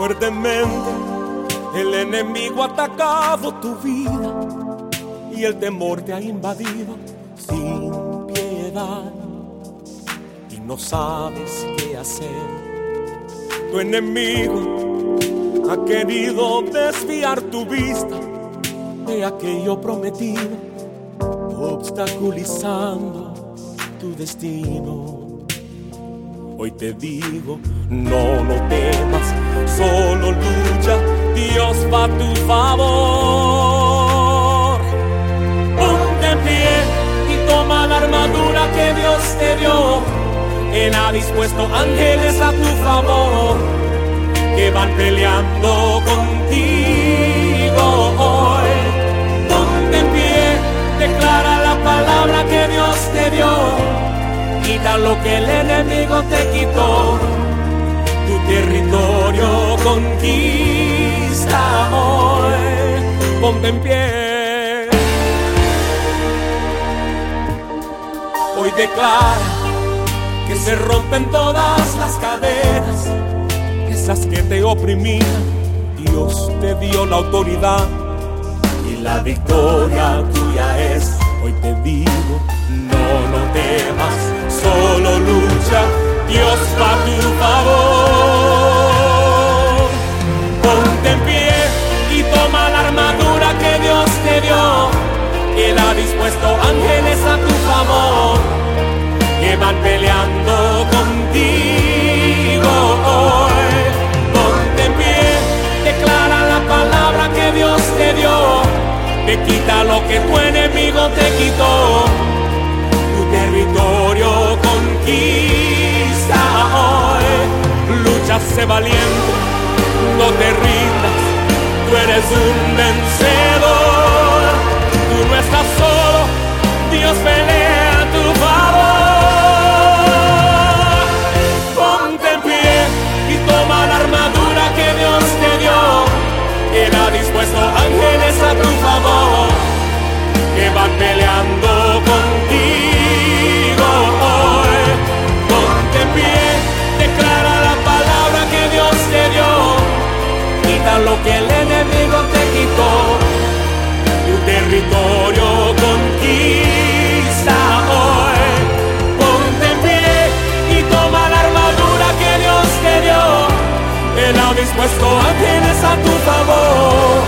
Fuertemente el enemigo ha atacado tu vida y el temor te ha invadido sin piedad y no sabes qué hacer. Tu enemigo ha querido desviar tu vista de aquello prometido, obstaculizando tu destino. Hoy te digo, no temas, solo lucha, Dios va a tu favor. Ponte en pie y toma la armadura que Dios te dio. Él ha dispuesto ángeles a tu favor, que van peleando contigo hoy. Ponte en pie, declara la palabra que Dios te dio. Quita lo que el enemigo te quitó, tu territorio conquista hoy. Ponte en pie. Hoy declara que se rompen todas las cadenas, esas que te oprimían. Dios te dio la autoridad y la victoria tuya es. Hoy te digo, no temas, solo lucha, Dios va a tu favor. Ponte en pie y toma la armadura que Dios te dio. Él ha dispuesto ángeles a tu favor, que van peleando contigo hoy. Ponte en pie, declara la palabra que Dios te dio. Te quita lo que tu enemigo te quitó, tu territorio conquista hoy. Lucha, sé valiente, no te rindas, tú eres un vencedor. Tú no estás solo, Dios pelea a tu favor. Ponte en pie y toma la armadura que Dios te dio. Él ha dispuesto ángeles a tu favor, que van peleando contigo hoy. Ponte en pie, declara la palabra que Dios te dio. Quita lo que el enemigo te quitó, tu territorio conquista hoy. Ponte en pie y toma la armadura que Dios te dio. Él ha dispuesto ángeles a tu favor,